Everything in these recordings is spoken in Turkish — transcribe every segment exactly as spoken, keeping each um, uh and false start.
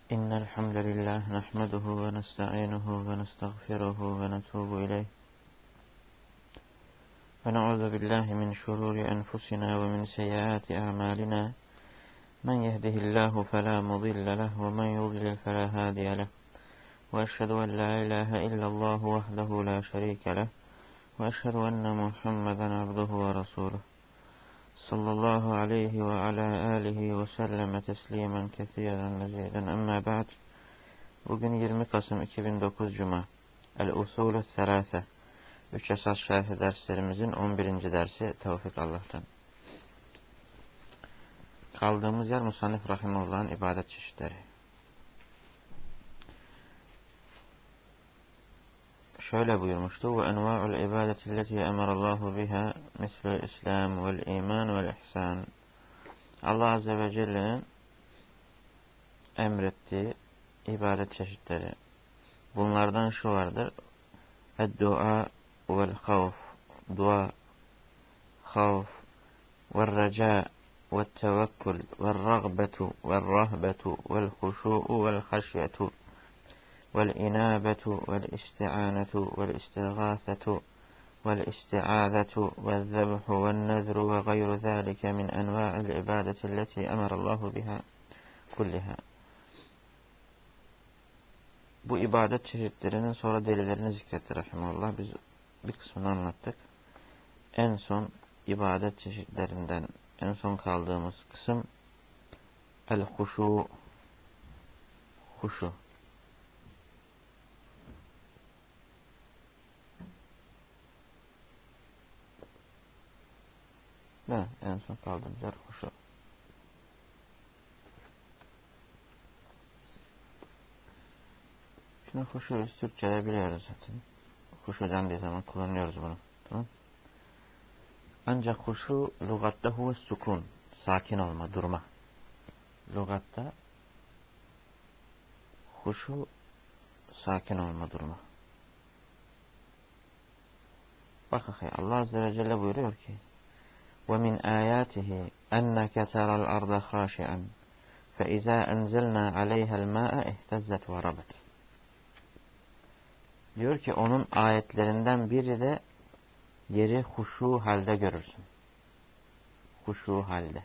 إن الحمد لله نحمده ونستعينه ونستغفره ونتوب إليه ونعوذ بالله من شرور أنفسنا ومن سيئات أعمالنا من يهده الله فلا مضل له ومن يضلل فلا هادي له وأشهد أن لا إله إلا الله وحده لا شريك له وأشهد أن محمدا عبده ورسوله صلى الله عليه وعلى آله وسلم تسليما كثيرا مزيدا أما بعد. Bugün yirmi Kasım iki bin dokuz Cuma. El-Usulü Selase. Üç esas şerhi derslerimizin on birinci dersi Tevfik Allah'tan. Kaldığımız yer Musannif Rahimullah'ın ibadet çeşitleri. Şöyle buyurmuştu: ve enva'ul ibadeti leti emarallahu biha mislul İslam vel iman vel ihsan. Allah Azze ve Celle'nin emrettiği ibadet çeşitleri. Bunlardan şu vardır: ed-dua vel havf, dua, havf, vel reca, vel tevekkül, vel ragbetu, vel rahbetu, vel huşu'u, vel haşyetu, vel inabetu, vel isti'anetu, vel istigâthetu, vel isti'âzetu, vel zebhu, vel nezru ve gayru zâlike min envâ'il ibadeti leti emarallahu biha kulliha. Bu ibadet çeşitlerinin sonra delillerini zikretti rahimahullah. Biz bir kısmını anlattık. En son ibadet çeşitlerinden en son kaldığımız kısım el-huşu, huşu. Ne? En son kaldığımız yer huşu. Şimdi huşu biz Türkçe'de biliyoruz zaten. Huşu dendiği zaman kullanıyoruz bunu. Tamam. Ancak huşu lügatta huve sukun. Sakin olma, durma. Lügatta huşu sakin olma, durma. Bak akı, Allah Azze ve Celle buyuruyor ki: وَمِنْ آيَاتِهِ أَنَّكَ تَرَى الْأَرْضَ خَاشِعًا فَإِذَا أَنْزَلْنَا عَلَيْهَا الْمَاءَ اهْتَزَّتْ وَرَبَتْ. Diyor ki onun ayetlerinden biri de yeri huşu halde görürsün. Huşu halde.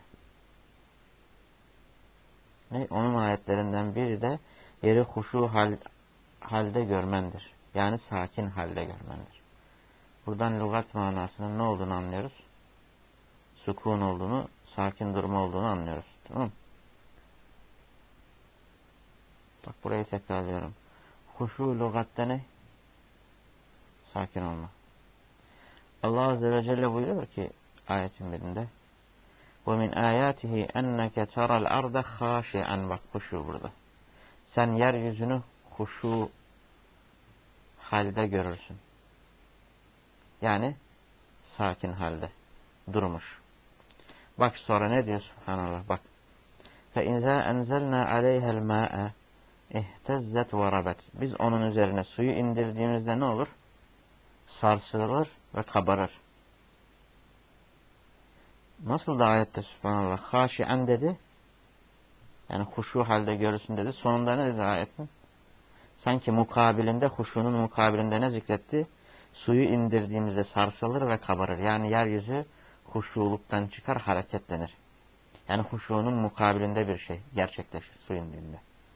Ne? Onun ayetlerinden biri de yeri huşu hal, halde görmendir. Yani sakin halde görmendir. Buradan lügat manasının ne olduğunu anlıyoruz? Sukun olduğunu, sakin durma olduğunu anlıyoruz. Tamam mı? Bak burayı tekrarlıyorum. Huşu lügatte ne? Sakin olma. Allah Azze ve Celle buyuruyor ki ayetin birinde: وَمِنْ آيَاتِهِ اَنَّكَ تَرَى الْأَرْضَ خَاشِعًا. Bak huşu burada. Sen yeryüzünü huşu halde görürsün. Yani sakin halde. Durmuş. Bak sonra ne diyor subhanallah. Bak. فَاِنْزَا اَنْزَلْنَا عَلَيْهَا الْمَاءَ اِهْتَزَّتْ وَرَبَتْ. Biz onun üzerine suyu indirdiğimizde ne olur? Sarsılır ve kabarır. Nasıl da ayette subhanallah haşi'en dedi. Yani huşu halde görürsün dedi. Sonunda ne dedi ayetin? Sanki mukabilinde, huşunun mukabilinde ne zikretti? Suyu indirdiğimizde sarsılır ve kabarır. Yani yeryüzü huşuluktan çıkar, hareketlenir. Yani huşunun mukabilinde bir şey gerçekleşir su indiğinde.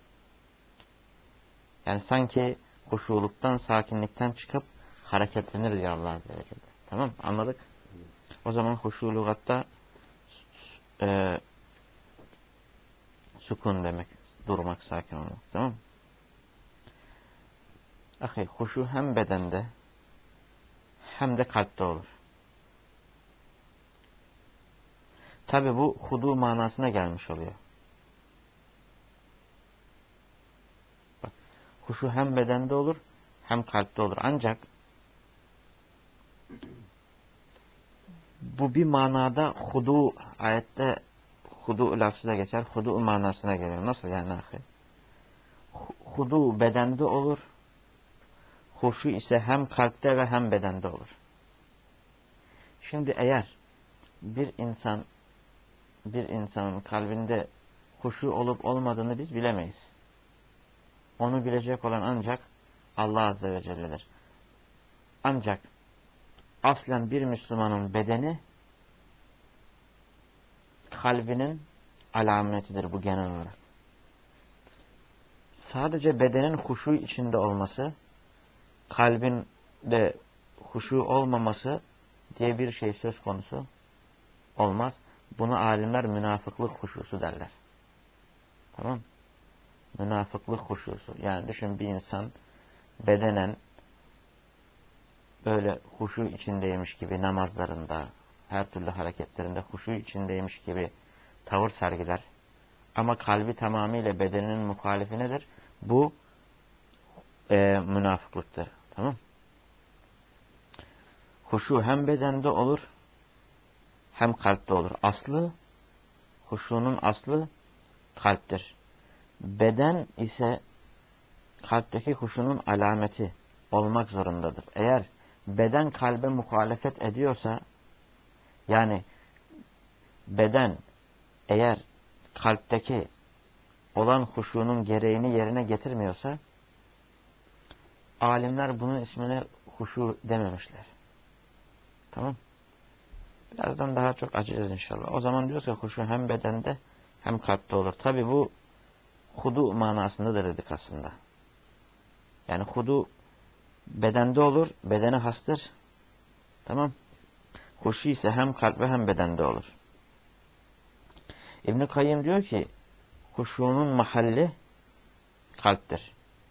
Yani sanki huşuluktan, sakinlikten çıkıp hareketlenir diyor Allah Azze ve Celle. Tamam, anladık? O zaman huşu lügatta e, sukun demek. Durmak, sakin olmak. Tamam mı? Ahi, huşu hem bedende hem de kalpte olur. Tabi bu hudu manasına gelmiş oluyor. Bak, huşu hem bedende olur hem kalpte olur. Ancak bu bir manada hudu, ayette hudu lafzı da geçer. Hudu manasına geliyor. Nasıl yani ahi? Hudu bedende olur. Huşu ise hem kalpte ve hem bedende olur. Şimdi eğer bir insan bir insanın kalbinde huşu olup olmadığını biz bilemeyiz. onu bilecek olan ancak Allah Azze ve Celle'dir. Ancak aslen bir Müslümanın bedeni kalbinin alametidir bu genel olarak. Sadece bedenin huşu içinde olması, kalbin de huşu olmaması diye bir şey söz konusu olmaz. Bunu alimler münafıklık huşusu derler. Tamam? Münafıklık huşusu. Yani düşün, bir insan bedenen böyle huşu içindeymiş gibi namazlarında, her türlü hareketlerinde huşu içindeymiş gibi tavır sergiler. Ama kalbi tamamıyla bedeninin muhalifi nedir? Bu e, münafıklıktır. Tamam? Huşu hem bedende olur hem kalpte olur. Aslı, huşunun aslı kalptir. Beden ise kalpteki huşunun alameti olmak zorundadır. Eğer beden kalbe muhalefet ediyorsa, yani beden eğer kalpteki olan huşunun gereğini yerine getirmiyorsa, alimler bunun ismine huşu dememişler. Tamam. Birazdan daha çok açacağız inşallah. O zaman diyoruz ki huşu hem bedende hem kalpte olur. Tabi bu hudu manasında da dedik aslında. Yani hudu bedende olur, bedene hastır. Tamam. Huşu ise hem kalp ve hem bedende olur. İbn-i Kayyım diyor ki huşunun mahalli kalptir.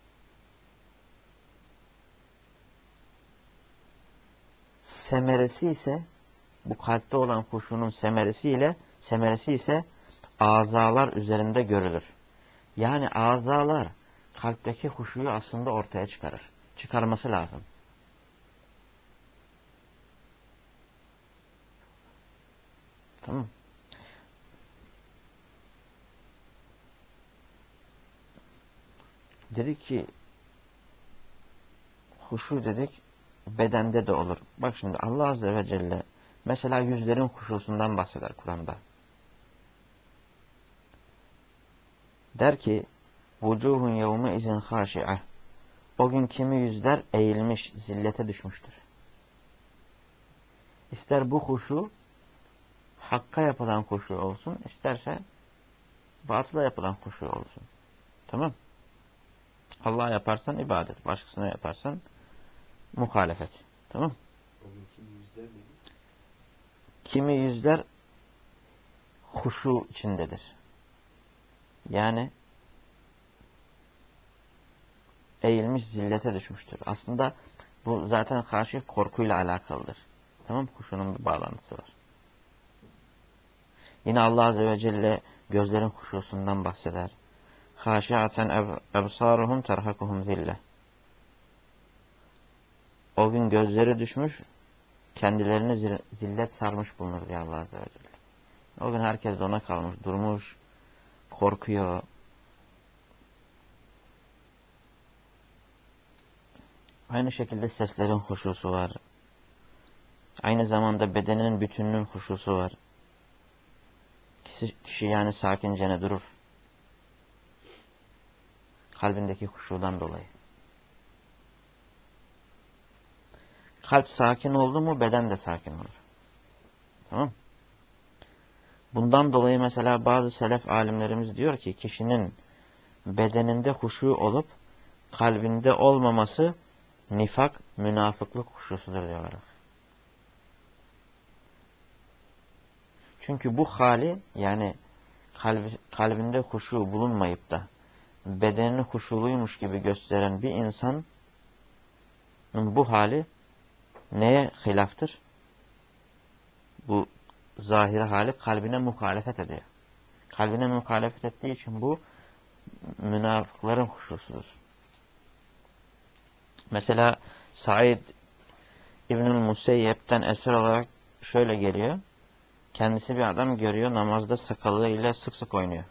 Semeresi ise, bu kalpte olan huşunun semeresi ile semeresi ise azalar üzerinde görülür. Yani azalar kalpteki huşuyu aslında ortaya çıkarır. Çıkarması lazım. Tamam. Dedik ki huşu dedik bedende de olur. Bak şimdi Allah Azze ve Celle mesela yüzlerin huşusundan bahseder Kur'an'da. Der ki vucuhun yevme izin haşi'ah. O gün kimi yüzler eğilmiş, zillete düşmüştür. İster bu huşu hakka yapılan huşu olsun, isterse batıla yapılan huşu olsun. Tamam. Allah'a yaparsan ibadet, başkasına yaparsan muhalefet. Tamam. Kimi yüzler mi? Kimi yüzler huşu içindedir. Yani eğilmiş, zillete düşmüştür. Aslında bu zaten karşı korkuyla alakalıdır. Tamam. Huşunun bir bağlantısı var. Yine Allah Azze ve Celle gözlerin huşusundan bahseder. Haşiaten ebsaruhum terhakuhum zille. O gün gözleri düşmüş, kendilerini zillet sarmış bulunur diye Allah Azze ve Celle. O gün herkes de ona kalmış, durmuş, korkuyor. Aynı şekilde seslerin huşusu var. Aynı zamanda bedenin bütününün huşusu var. Kişi, kişi yani sakincene durur. Kalbindeki huşudan dolayı. Kalp sakin oldu mu beden de sakin olur. Tamam. Bundan dolayı mesela bazı selef alimlerimiz diyor ki kişinin bedeninde huşu olup kalbinde olmaması nifak, münafıklık huşusudur diyorlar. Çünkü bu hali, yani kalbi, kalbinde huşu bulunmayıp da bedenini huşuluymuş gibi gösteren bir insanın bu hali neye hilaftır? Bu zahiri hali kalbine muhalefet ediyor. Kalbine muhalefet ettiği için bu münafıkların huşusudur. Mesela Said İbnül Museyyep'ten eser olarak şöyle geliyor. Kendisi bir adam görüyor, namazda sakalıyla sık sık oynuyor.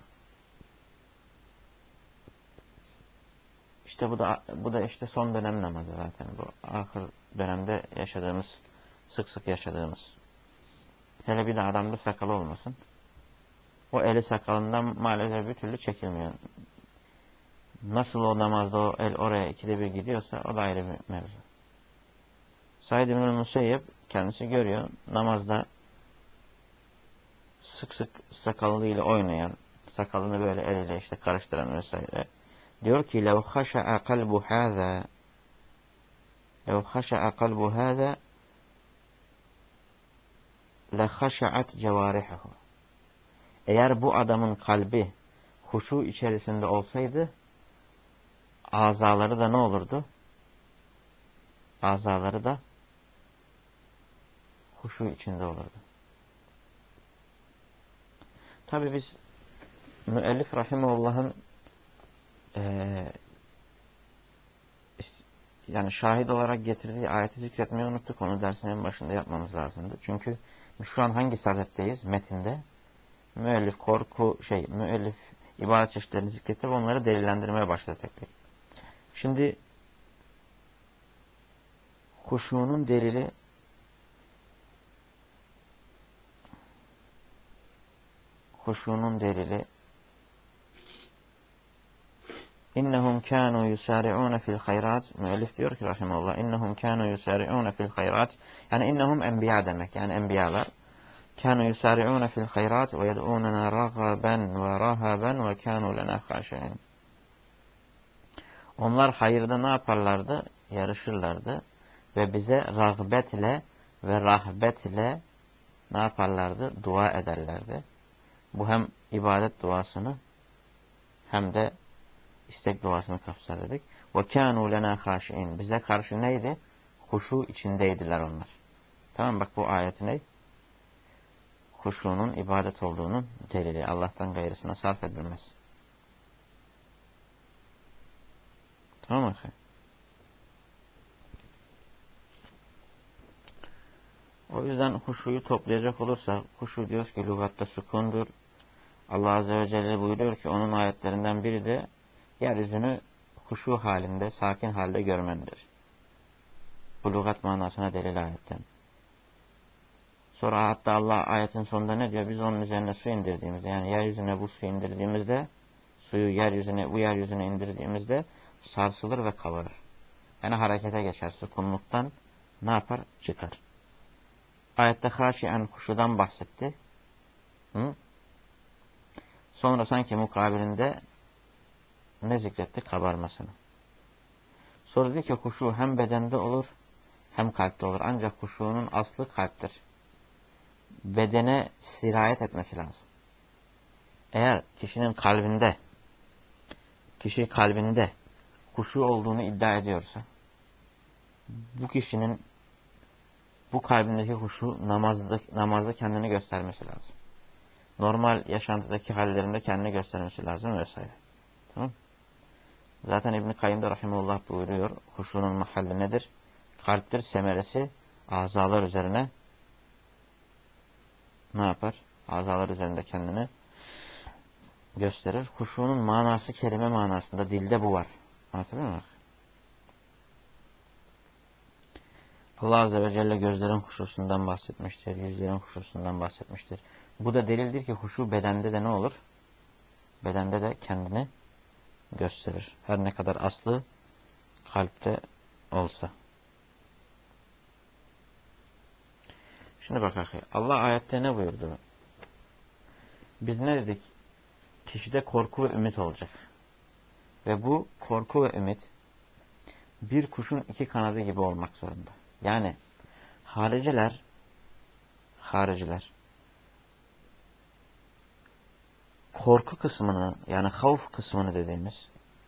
İşte bu da bu da işte son dönem namazı zaten. Bu ahir dönemde yaşadığımız, sık sık yaşadığımız. Hele bir de adamda sakalı olmasın. O eli sakalından maalesef bir türlü çekilmiyor. Nasıl o namazda o el oraya ikide bir gidiyorsa o da ayrı bir mevzu. Said İbn-i Musayyib kendisi görüyor namazda sık sık sakallıyla oynayan, sakalını böyle eliyle işte karıştıran vesaire. Diyor ki لَوْ خَشَعَ قَلْبُ هَذَا لَوْ خَشَعَ قَلْبُ هَذَا لَخَشَعَتْ جَوَارِحُهُ. Eğer bu adamın kalbi huşu içerisinde olsaydı azaları da ne olurdu? Azaları da huşu içinde olurdu. Tabi biz müellif rahimullah'ın e, yani şahit olarak getirdiği ayeti zikretmeyi unuttuk. Onu dersin en başında yapmamız lazımdı. Çünkü şu an hangi sadetteyiz? Metinde. Müellif korku şey, müellif ibadet çeşitlerini zikretip onları delillendirmeye başladı tek tek. Şimdi huşunun delili huşunun delili İnnehum kânû yusâri'ûne fil hayrat. Müellif diyor ki rahimahullah, innehum kânû yusâri'ûne fil hayrat. Yani innehum enbiya demek. Yani enbiyalar. Kânû yusâri'ûne fil hayrat ve yed'ûnena ragaben ve rahaben ve kânû lenâ khâşi'in. Onlar hayırda ne yaparlardı? Yarışırlardı. Ve bize rağbetle ve rahbetle ne yaparlardı? Dua ederlerdi. Bu hem ibadet duasını hem de istek duasını kapsar dedik. وَكَانُوا لَنَا خَاشِئِينَ. Bize karşı neydi? Huşu içindeydiler onlar. Tamam, bak bu ayeti ne? Huşunun ibadet olduğunun delili. Allah'tan gayrısına sarf edilmez. Tamam mı? O yüzden huşuyu toplayacak olursa, huşu diyoruz ki lügatta sükundur. Allah Azze ve Celle buyuruyor ki onun ayetlerinden biri de yeryüzünü huşu halinde, sakin halde görmendir. Bu lügat manasına delil ayetten. Sonra hatta Allah ayetin sonunda ne diyor? Biz onun üzerine su indirdiğimizde, yani yeryüzüne bu su indirdiğimizde, suyu yeryüzüne, bu yeryüzüne indirdiğimizde sarsılır ve kabarır. Yani harekete geçer. Sükunluktan ne yapar? Çıkar. Ayette haşiyen huşudan bahsetti. Hı? Sonra sanki mukabilinde ne zikretti? Kabarmasını. Sonra dedi ki huşu hem bedende olur hem kalpte olur. Ancak huşunun aslı kalptir. Bedene sirayet etmesi lazım. Eğer kişinin kalbinde kişi kalbinde huşu olduğunu iddia ediyorsa bu kişinin bu kalbindeki huşu namazda, namazda kendini göstermesi lazım. Normal yaşantıdaki hallerinde kendini göstermesi lazım vesaire. Tamam. Zaten İbn-i Kayyım da rahimullah buyuruyor. Huşunun mahalli nedir? Kalptir, semeresi azalar üzerine ne yapar? Azalar üzerinde kendini gösterir. Huşunun manası kelime manasında, dilde bu var. Anlatabiliyor muyum? Allah Azze ve Celle gözlerin huşusundan bahsetmiştir, yüzlerin huşusundan bahsetmiştir. Bu da delildir ki huşu bedende de ne olur? Bedende de kendini gösterir. Her ne kadar aslı kalpte olsa. Şimdi bak akı. Allah ayette ne buyurdu? Biz ne dedik? Kişide korku ve ümit olacak. Ve bu korku ve ümit bir kuşun iki kanadı gibi olmak zorunda. Yani hariciler hariciler korku kısmını, yani havf kısmını dediğimiz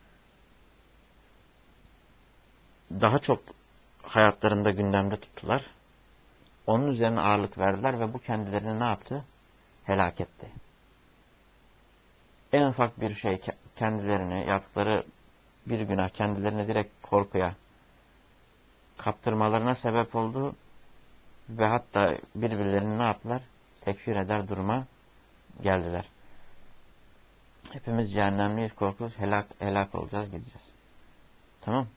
daha çok hayatlarında gündemde tuttular. Onun üzerine ağırlık verdiler ve bu kendilerini ne yaptı? Helak etti. En ufak bir şey kendilerini, yaptıkları bir günah kendilerini direkt korkuya kaptırmalarına sebep oldu ve hatta birbirlerini ne yaptılar? Tekfir eder duruma geldiler. Hepimiz cehennemliyiz, korkuyoruz, helak, helak olacağız, gideceğiz. Tamam.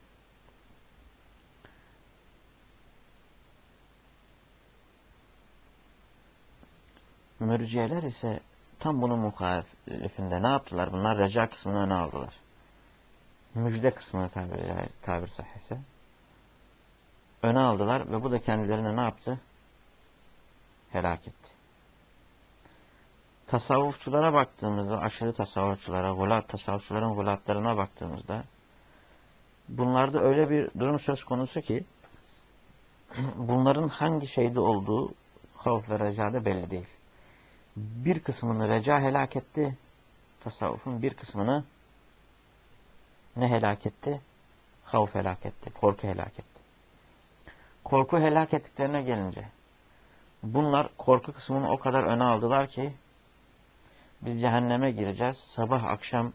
Mürciyeler ise tam bunun muhalefinde ne yaptılar? Bunlar reca kısmını öne aldılar. müjde kısmını tabir, tabir sahihse öne aldılar ve bu da kendilerine ne yaptı? Helak etti. Tasavvufçulara baktığımızda, aşırı tasavvufçulara, gulat, tasavvufçuların gulatlarına baktığımızda bunlarda öyle bir durum söz konusu ki bunların hangi şeyde olduğu havf ve recada belli değil. Bir kısmını reca helak etti. Tasavvufun bir kısmını ne helak etti? Havf helak etti. Korku helak etti. Korku helak ettiklerine gelince bunlar korku kısmını o kadar öne aldılar ki biz cehenneme gireceğiz. Sabah akşam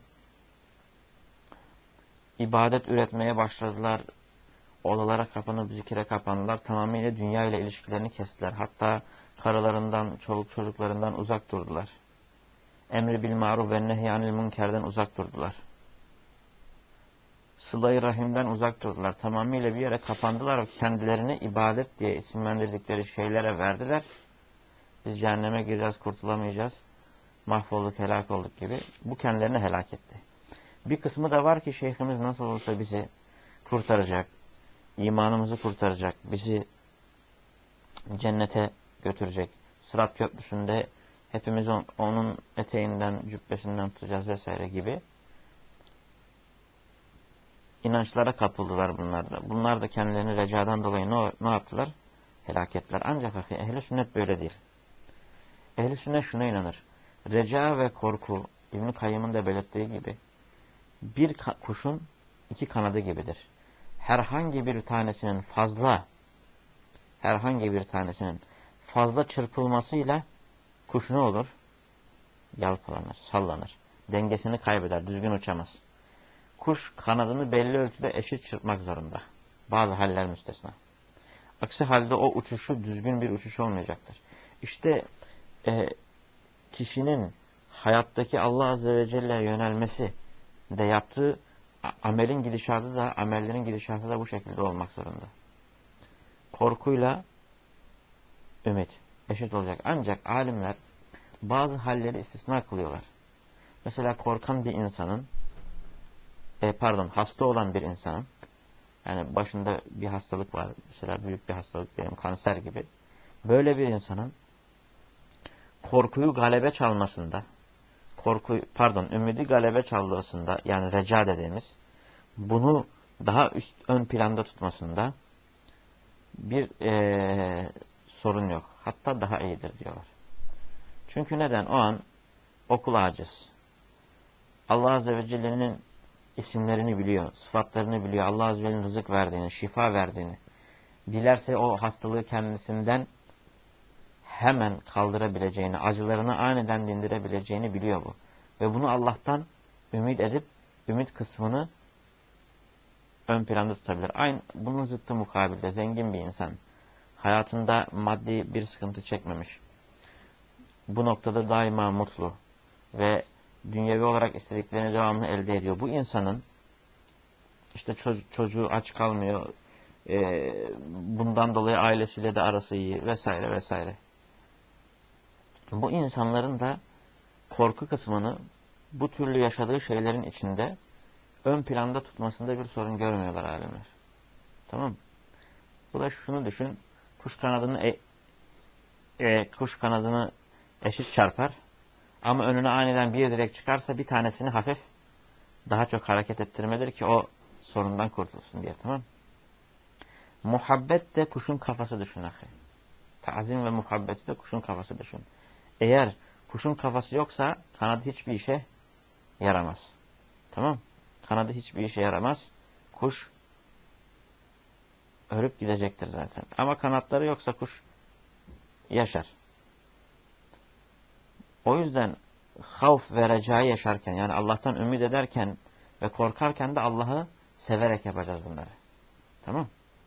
ibadet üretmeye başladılar. Odalara kapanıp zikire kapandılar. Tamamıyla dünya ile ilişkilerini kestiler. Hatta karılarından, çoluk çocuklarından uzak durdular. Emri bil maruf ve nehyanil münkerden uzak durdular. Sıla-i rahimden uzak durdular. Tamamıyla bir yere kapandılar ve kendilerini ibadet diye isimlendirdikleri şeylere verdiler. Biz cehenneme gireceğiz, kurtulamayacağız. Mahvolduk, helak olduk gibi. Bu kendilerini helak etti. Bir kısmı da var ki şeyhimiz nasıl olsa bizi kurtaracak, imanımızı kurtaracak, bizi cennete götürecek. Sırat köprüsünde hepimiz onun eteğinden, cübbesinden tutacağız vesaire gibi inançlara kapıldılar bunlar da. Bunlar da kendilerini recadan dolayı ne, ne yaptılar? Helak ettiler. Ancak ehl-i sünnet böyle değil. Ehl-i sünnet şuna inanır. Reca ve korku, İbn-i Kayyım'ın da belirttiği gibi bir kuşun iki kanadı gibidir. Herhangi bir tanesinin fazla herhangi bir tanesinin fazla çırpılmasıyla kuş ne olur? Yalpalanır, sallanır. Dengesini kaybeder, düzgün uçamaz. Kuş kanadını belli ölçüde eşit çırpmak zorunda. Bazı haller müstesna. Aksi halde o uçuşu düzgün bir uçuş olmayacaktır. İşte e, kişinin hayattaki Allah Azze ve Celle'ye yönelmesi de yaptığı amelin gidişatı da, amellerin gidişatı da bu şekilde olmak zorunda. Korkuyla ümit eşit olacak. Ancak alimler bazı halleri istisna kılıyorlar. Mesela korkan bir insanın, e, pardon hasta olan bir insanın, yani başında bir hastalık var, mesela büyük bir hastalık diyelim, kanser gibi. Böyle bir insanın korkuyu galebe çalmasında, korku, pardon ümidi galebe çalmasında, yani reca dediğimiz, bunu daha üst, ön planda tutmasında bir e, sorun yok. Hatta daha iyidir diyorlar. Çünkü neden? O an okul aciz. Allah Azze ve Celle'nin isimlerini biliyor, sıfatlarını biliyor. Allah Azze ve Celle'nin rızık verdiğini, şifa verdiğini. Dilerse o hastalığı kendisinden hemen kaldırabileceğini, acılarını aniden dindirebileceğini biliyor bu. Ve bunu Allah'tan ümit edip, ümit kısmını ön planda tutabilir. Aynı bunun zıttı mukabilde zengin bir insan. Hayatında maddi bir sıkıntı çekmemiş. Bu noktada daima mutlu ve dünyevi olarak istediklerini devamlı elde ediyor. Bu insanın işte ço- çocuğu aç kalmıyor, e, bundan dolayı ailesiyle de arası iyi vesaire vesaire. Bu insanların da korku kısmını bu türlü yaşadığı şeylerin içinde ön planda tutmasında bir sorun görmüyorlar alimler. Tamam mı? Bu da şunu düşün, kuş kanadını e, e, kuş kanadını eşit çarpar ama önüne aniden bir direk çıkarsa bir tanesini hafif daha çok hareket ettirmedir ki o sorundan kurtulsun diye, tamam mı? Muhabbet de kuşun kafası düşün ahi. Ta'zim ve muhabbeti de kuşun kafası düşün. Eğer kuşun kafası yoksa kanadı hiçbir işe yaramaz. Tamam? Kanadı hiçbir işe yaramaz. Kuş ölüp gidecektir zaten. Ama kanatları yoksa kuş yaşar. O yüzden havf ve recayı yaşarken, yani Allah'tan ümit ederken ve korkarken de Allah'ı severek yapacağız bunları. Tamam?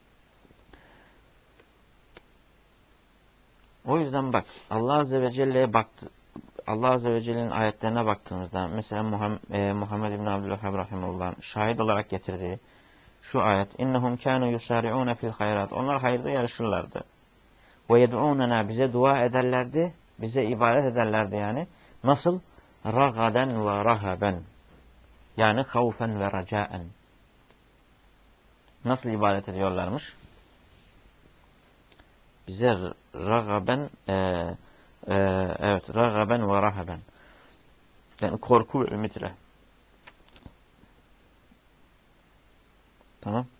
O yüzden bak, Allah Azze ve Celle'ye baktı. Allah Azze ve Celle'nin ayetlerine baktığımızda mesela Muhammed, e, Muhammed İbn Abdülvehhab rahimehullah'ın şahit olarak getirdiği şu ayet: "İnnehum kânû yusâri'ûne fil hayrat." Onlar hayırda yarışırlardı. "Ve yed'ûnena." Bize dua ederlerdi, bize ibadet ederlerdi yani. Nasıl? Ragaden ve rahaben. Yani havfen ve racaen. Nasıl ibadet ediyorlarmış? Bize ragaben e, e, evet ragaben ve rahaben. Yani korku ve ümit ile. Tamam.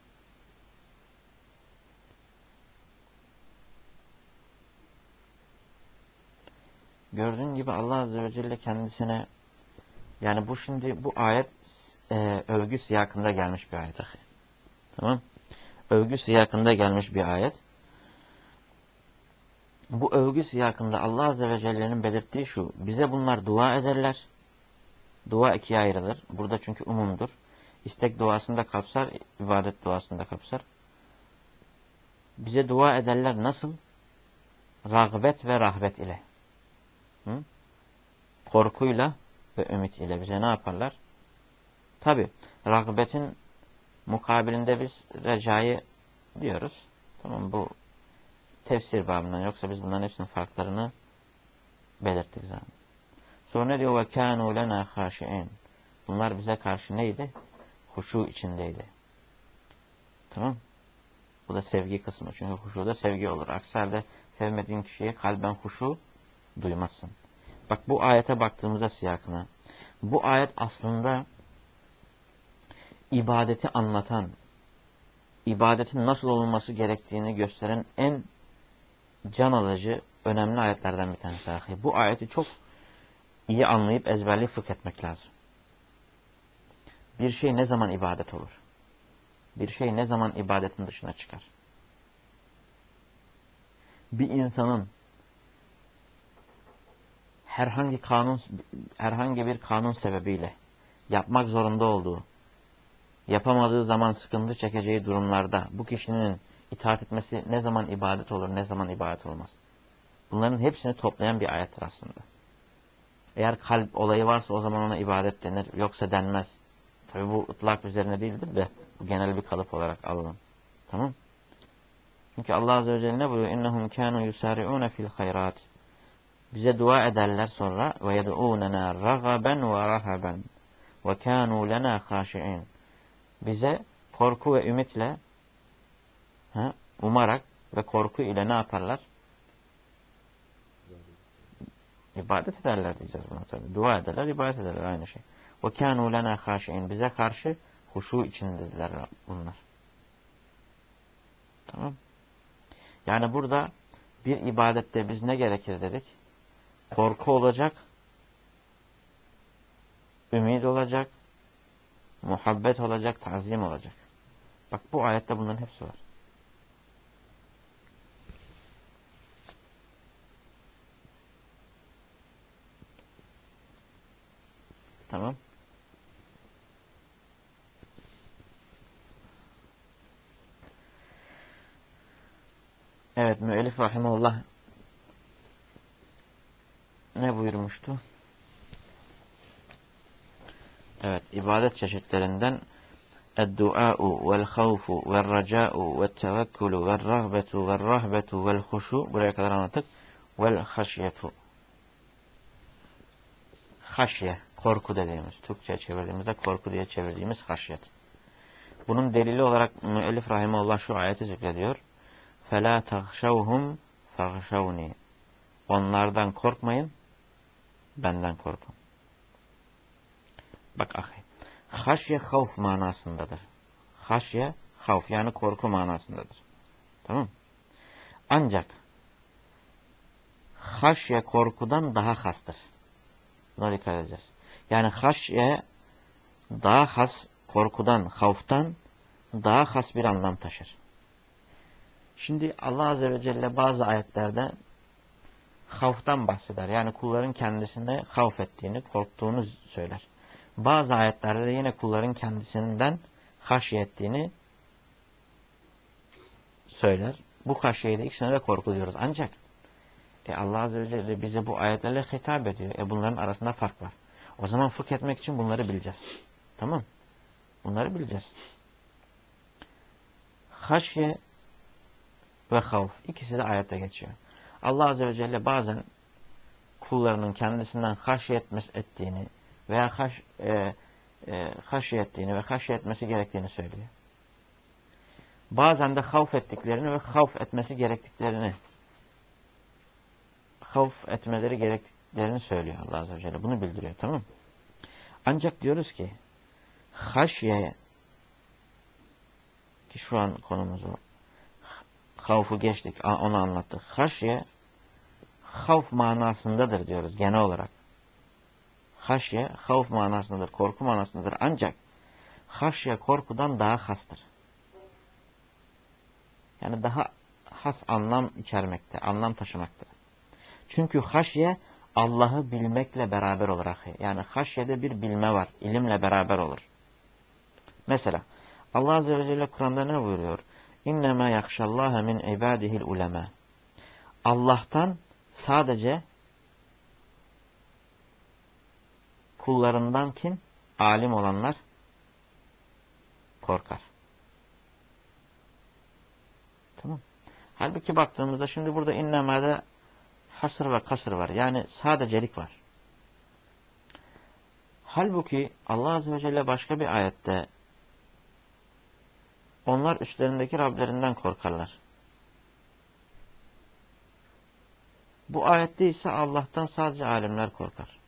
Gördüğün gibi Allah Azze ve Celle kendisine, yani bu şimdi bu ayet e, övgü siyakında gelmiş bir ayet. Tamam. Övgü siyakında gelmiş bir ayet. Bu övgü siyakında Allah Azze ve Celle'nin belirttiği şu: bize bunlar dua ederler. Dua ikiye ayrılır. Burada çünkü umumdur. İstek duasında kapsar, ibadet duasında kapsar. Bize dua ederler nasıl? Rağbet ve rahbet ile. Hı? Korkuyla ve ümit ile bize ne yaparlar? Tabi rağbetin mukabilinde biz recayı diyoruz. Tamam, bu tefsir babından, yoksa biz bunların hepsinin farklarını belirttik zaten. Sonra ne diyor? Ve kânû lenâ khâşi'in. Bunlar bize karşı neydi? Huşu içindeydi. Tamam. Bu da sevgi kısmı. Çünkü huşuda sevgi olur. Aksi halde sevmediğin kişiye kalben huşu duymazsın. Bak bu ayete baktığımızda siyakına. Bu ayet aslında ibadeti anlatan, ibadetin nasıl olunması gerektiğini gösteren en can alıcı, önemli ayetlerden bir tanesi. Bu ayeti çok iyi anlayıp ezberleyip fıkh etmek lazım. Bir şey ne zaman ibadet olur? Bir şey ne zaman ibadetin dışına çıkar? Bir insanın herhangi kanun, herhangi bir kanun sebebiyle yapmak zorunda olduğu, yapamadığı zaman sıkıntı çekeceği durumlarda bu kişinin itaat etmesi ne zaman ibadet olur, ne zaman ibadet olmaz? Bunların hepsini toplayan bir ayettir aslında. Eğer kalp olayı varsa o zaman ona ibadet denir, yoksa denmez. Tabi bu ıtlak üzerine değildir de bu genel bir kalıp olarak alalım. Tamam? Çünkü Allah Azze ve Celle ne buyuruyor? İnnehum kânû yusâri'ûne fil hayrat. Bize dua ederler sonra ve yed'ûnenâ ragaben ve rahaben ve kânû lenâ khâşi'in. Bize korku ve ümitle, ha, umarak ve korku ile ne yaparlar? İbadet ederler diyeceğiz buna tabi. Dua ederler, ibadet ederler, aynı şey. Ve kânû lenâ khâşi'in. Bize karşı huşu içindedirler bunlar. Tamam. Yani burada bir ibadette biz ne gerekir dedik? Korku olacak, ümit olacak, muhabbet olacak, tazim olacak. Bak bu ayette bunların hepsi var. Tamam. Evet, müellif rahimahullah ne buyurmuştu? Evet, ibadet çeşitlerinden ed-duâ'u vel-havfu vel-racâ'u vel-tevekkülü vel-rağbetu vel-rahbetu vel-huşu, buraya kadar anlattık. Vel-haşyetu. Haşye, korku dediğimiz, Türkçe'ye çevirdiğimizde korku diye çevirdiğimiz haşyet. Bunun delili olarak müellif rahimahullah şu ayeti zikrediyor. فَلَا تَغْشَوْهُمْ فَغْشَوْنِي. Onlardan korkmayın, benden korkun. Bak ahi. Haşye havf manasındadır. Haşye havf, yani korku manasındadır. Tamam. Ancak haşye korkudan daha hastır. Buna dikkat edeceğiz. Yani haşye daha has, korkudan, havftan daha has bir anlam taşır. Şimdi Allah Azze ve Celle bazı ayetlerde havftan bahseder. Yani kulların kendisine havf ettiğini, korktuğunu söyler. Bazı ayetlerde de yine kulların kendisinden haşye ettiğini söyler. Bu haşyeyi de ikisine de korku diyoruz. Ancak e, Allah Azze ve Celle bize bu ayetlerle hitap ediyor. E, bunların arasında fark var. O zaman fıkh etmek için bunları bileceğiz. Tamam. Bunları bileceğiz. Haşye ve havf, ikisi de ayette geçiyor. Allah Azze ve Celle bazen kullarının kendisinden haşye ettiğini veya haş, e, e, haşye ettiğini ve haşye etmesi gerektiğini söylüyor. bazen de havf ettiklerini ve havf etmesi gerektiklerini havf etmeleri gerektiklerini söylüyor Allah Azze ve Celle. Bunu bildiriyor. Tamam mı? Ancak diyoruz ki haşye, ki şu an konumuz o. Havfu geçtik. Onu anlattık. Haşye havf manasındadır diyoruz genel olarak. Haşye havf manasındadır. Korku manasındadır. Ancak haşye korkudan daha hastır. Yani daha has anlam içermekte. Anlam taşımakta. Çünkü haşye Allah'ı bilmekle beraber olarak. Yani haşyede bir bilme var. İlimle beraber olur. Mesela Allah Azze ve Celle Kur'an'da ne buyuruyor? İnnemâ yakşallâhe min ibâdihil ulemâ. Allah'tan sadece kullarından kim? Alim olanlar korkar. Tamam. Halbuki baktığımızda şimdi burada innemâde hasır ve kasır var. Yani sadecelik var. Halbuki Allah Azze ve Celle başka bir ayette onlar üstlerindeki Rablerinden korkarlar. Bu ayette ise Allah'tan sadece alimler korkar.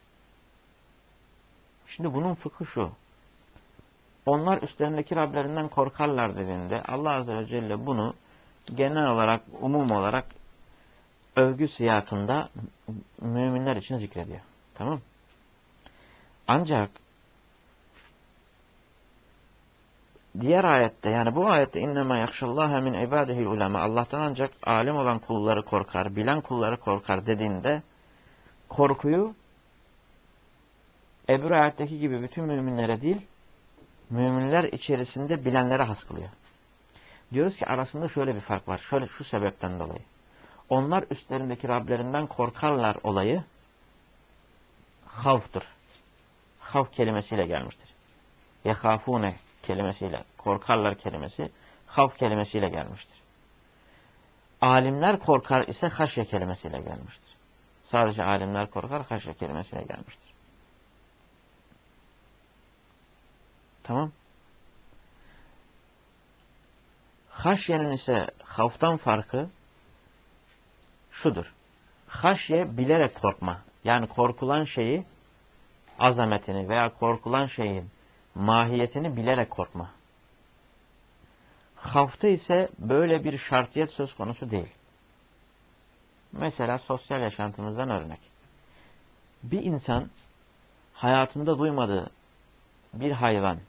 Şimdi bunun fıkhı şu. Onlar üstlerindeki Rablerinden korkarlar dediğinde Allah Azze ve Celle bunu genel olarak, umum olarak övgü siyakında müminler için zikrediyor. Tamam. Ancak diğer ayette, yani bu ayette innema yakşallâhe min ibâdihil ulema, Allah'tan ancak alim olan kulları korkar, bilen kulları korkar dediğinde korkuyu öbür ayetteki gibi bütün müminlere değil, müminler içerisinde bilenlere has kılıyor. Diyoruz ki arasında şöyle bir fark var. Şöyle, şu sebepten dolayı. Onlar üstlerindeki Rablerinden korkarlar olayı havftur. Havf kelimesiyle gelmiştir. Yehafune kelimesiyle, korkarlar kelimesi havf kelimesiyle gelmiştir. Alimler korkar ise haşye kelimesiyle gelmiştir. Sadece alimler korkar, haşye kelimesiyle gelmiştir. Tamam. Haşyenin ise havftan farkı şudur. Haşye bilerek korkma. Yani korkulan şeyi, azametini veya korkulan şeyin mahiyetini bilerek korkma. Havfta ise böyle bir şartiyet söz konusu değil. Mesela sosyal yaşantımızdan örnek. Bir insan hayatında duymadığı bir hayvan,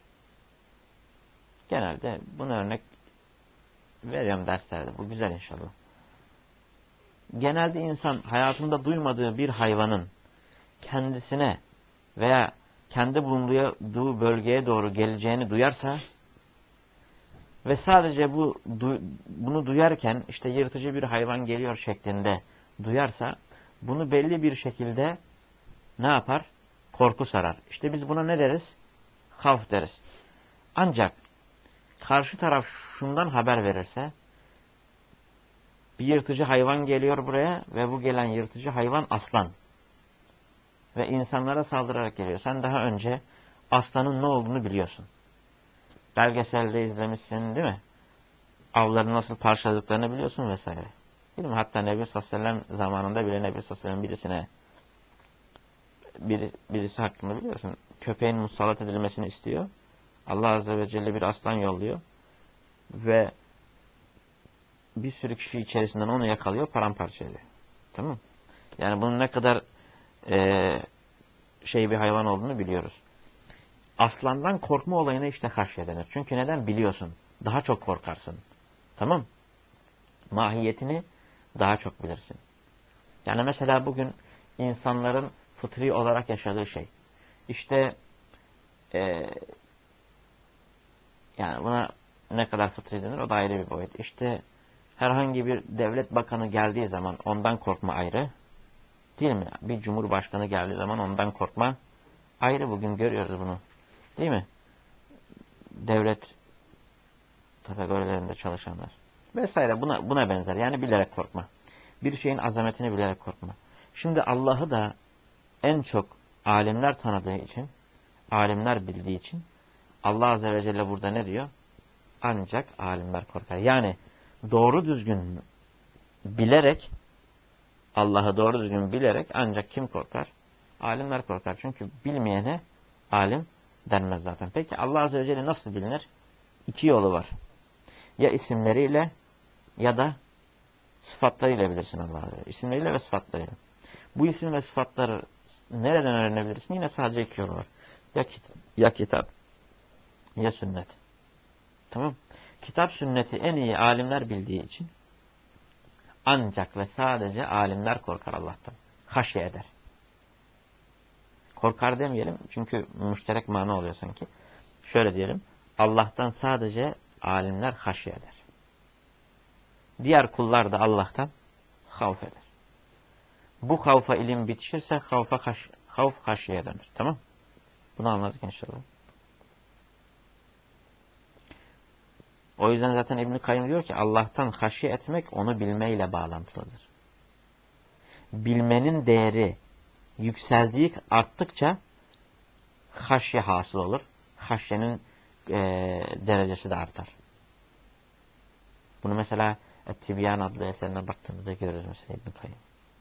genelde bunu örnek veriyorum derslerde, bu güzel inşallah. Genelde insan hayatında duymadığı bir hayvanın kendisine veya kendi bulunduğu bölgeye doğru geleceğini duyarsa ve sadece bu bunu duyarken işte yırtıcı bir hayvan geliyor şeklinde duyarsa bunu belli bir şekilde ne yapar? Korku sarar. İşte biz buna ne deriz? Havf deriz. Ancak karşı taraf şundan haber verirse, bir yırtıcı hayvan geliyor buraya ve bu gelen yırtıcı hayvan aslan. Ve insanlara saldırarak geliyor. Sen daha önce aslanın ne olduğunu biliyorsun. Belgeselde izlemişsin değil mi? Avları nasıl parçaladıklarını biliyorsun vesaire. Değil mi? Hatta Nebi sallallahu aleyhi ve sellem zamanında bile Nebi sallallahu aleyhi ve sellem birisine bir, birisi hakkında biliyorsun. Köpeğin musallat edilmesini istiyor. Allah Azze ve Celle bir aslan yolluyor. Ve bir sürü kişi içerisinden onu yakalıyor, paramparça ediyor. Tamam mı? Yani bunun ne kadar e, şey bir hayvan olduğunu biliyoruz. Aslandan korkma olayına işte haşye denir. Çünkü neden? Biliyorsun. Daha çok korkarsın. Tamam. Mahiyetini daha çok bilirsin. Yani mesela bugün insanların fıtri olarak yaşadığı şey. İşte e, yani buna ne kadar fıtri denir o da ayrı bir boyut. İşte herhangi bir devlet bakanı geldiği zaman ondan korkma ayrı. Değil mi? Bir cumhurbaşkanı geldiği zaman ondan korkma ayrı, bugün görüyoruz bunu. Değil mi? Devlet kategorilerinde çalışanlar. Vesaire buna, buna benzer. Yani bilerek korkma. Bir şeyin azametini bilerek korkma. Şimdi Allah'ı da en çok alimler tanıdığı için, alimler bildiği için Allah Azze ve Celle burada ne diyor? ancak alimler korkar. Yani doğru düzgün bilerek, Allah'ı doğru düzgün bilerek ancak kim korkar? Alimler korkar. Çünkü bilmeyene alim denmez zaten. Peki Allah Azze ve Celle nasıl bilinir? İki yolu var. Ya isimleriyle ya da sıfatlarıyla bilirsin Allah'ı. İsimleriyle ve sıfatlarıyla. Bu isim ve sıfatları nereden öğrenebilirsin? Yine sadece iki yolu var. Ya, kit ya kitap ya sünnet. Tamam. Kitap sünneti en iyi alimler bildiği için ancak ve sadece alimler korkar Allah'tan. Haşye eder. Korkar demeyelim çünkü müşterek mana oluyor sanki. Şöyle diyelim. Allah'tan sadece alimler haşye eder. Diğer kullar da Allah'tan havf eder. Bu havfa ilim bitişirse havfa haş, havf haşyeye dönür. Tamam? Bunu anladık inşallah. O yüzden zaten İbn-i Kayyum diyor ki Allah'tan haşye etmek onu bilmeyle bağlantılıdır. Bilmenin değeri yükseldiği arttıkça haşye hasıl olur. Haşyenin e, derecesi de artar. Bunu mesela Et-Tibyan adlı eserine baktığımızda görürüz mesela İbn-i Kayyum.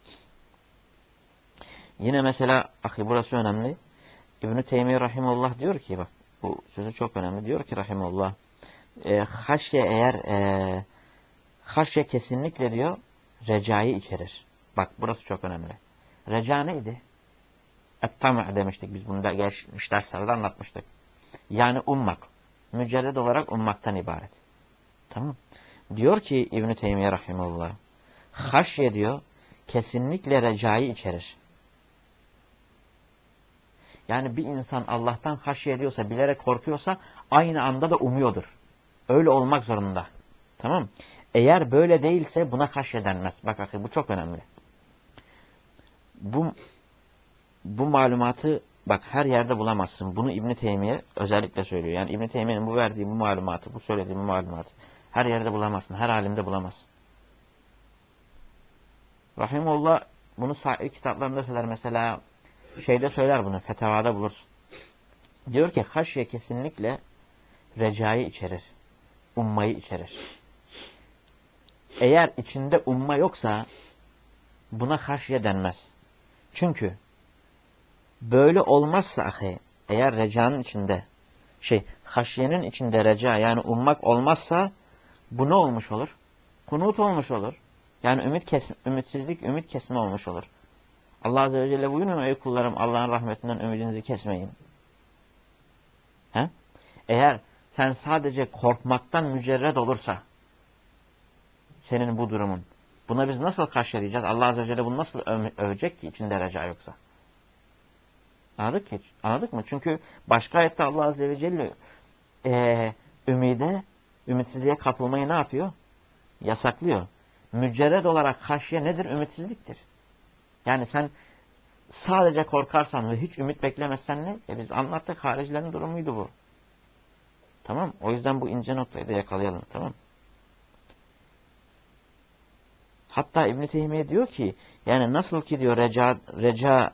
Yine mesela ahi burası önemli. İbn-i Teymiye Rahimullah diyor ki bak bu sözü çok önemli. Diyor ki Rahimullah e, haşye eğer e, haşye kesinlikle diyor recayı içerir. Bak burası çok önemli. Reca neydi? Et-tam' demiştik biz bunu da geçmiş derslerde anlatmıştık. Yani ummak. Mücerred olarak ummaktan ibaret. Tamam. Diyor ki İbn-i Teymiye Rahimullah haşye diyor kesinlikle recayı içerir. Yani bir insan Allah'tan haşye ediyorsa, bilerek korkuyorsa aynı anda da umuyordur. Öyle olmak zorunda. Tamam. Eğer böyle değilse buna haşye denmez. Bak akı bu çok önemli. Bu bu malumatı bak her yerde bulamazsın. Bunu İbn Teymiye özellikle söylüyor. Yani İbn Teymiye'nin bu verdiği bu malumatı, bu söylediği bu malumatı her yerde bulamazsın. Her alimde bulamazsın. Rahimullah bunu sair kitaplarında söyler. Mesela şeyde söyler bunu. Fetavada bulursun. Diyor ki haşye kesinlikle recayı içerir. Ummayı içerir. Eğer içinde umma yoksa buna haşye denmez. Çünkü böyle olmazsa ahi, eğer recanın içinde şey, haşyenin içinde reca yani ummak olmazsa bu ne olmuş olur? Kunut olmuş olur. Yani ümit kesme, ümitsizlik, ümit kesme olmuş olur. Allah Azze ve Celle buyuruyor mu ey kullarım Allah'ın rahmetinden ümidinizi kesmeyin. He? Eğer sen sadece korkmaktan mücerred olursa senin bu durumun buna biz nasıl karşılayacağız? Allah Azze ve Celle bunu nasıl övecek ki içinde reca yoksa? Anladık mı? Anladık mı? Çünkü başka ayette Allah Azze ve Celle e, ümide, ümitsizliğe kapılmayı ne yapıyor? Yasaklıyor. Mücerred olarak haşye nedir? Ümitsizliktir. Yani sen sadece korkarsan ve hiç ümit beklemezsen ne? E biz anlattık. Haricilerin durumuydu bu. Tamam. O yüzden bu ince noktayı da yakalayalım. Tamam. Hatta İbn-i Teymiye diyor ki yani nasıl ki diyor reca, reca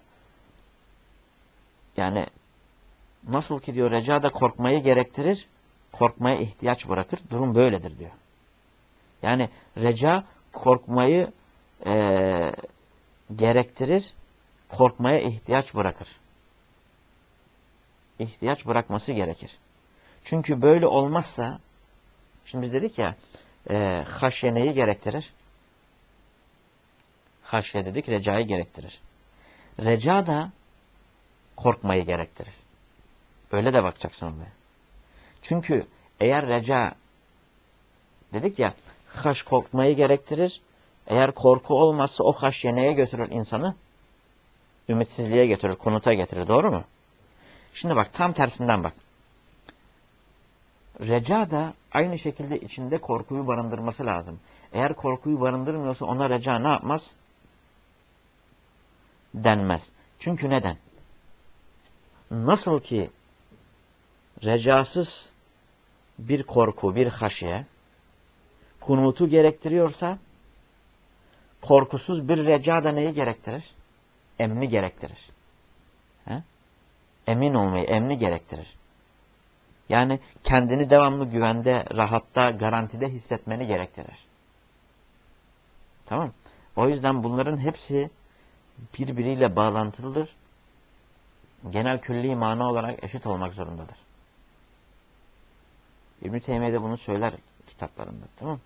yani nasıl ki diyor reca da korkmayı gerektirir, korkmaya ihtiyaç bırakır. Durum böyledir diyor. Yani reca korkmayı e, gerektirir, korkmaya ihtiyaç bırakır. İhtiyaç bırakması gerekir. Çünkü böyle olmazsa, şimdi biz dedik ya, e, haşye neyi gerektirir? Haşye dedik, recayı gerektirir. Reca da korkmayı gerektirir. Öyle de bakacaksın olmaya. Çünkü eğer reca, dedik ya, haş korkmayı gerektirir. Eğer korku olmazsa o haşye neye götürür insanı? Ümitsizliğe getirir, kunuta getirir. Doğru mu? Şimdi bak tam tersinden bak. Reca da aynı şekilde içinde korkuyu barındırması lazım. Eğer korkuyu barındırmıyorsa ona reca ne yapmaz? Denmez. Çünkü neden? Nasıl ki recasız bir korku, bir haşye kunutu gerektiriyorsa korkusuz bir reca da neyi gerektirir? Emni gerektirir. He? Emin olmayı, emni gerektirir. Yani kendini devamlı güvende, rahatta, garantide hissetmeni gerektirir. Tamam. O yüzden bunların hepsi birbiriyle bağlantılıdır. Genel külli mana olarak eşit olmak zorundadır. İbn-i Teymiye de bunu söyler kitaplarında. Tamam.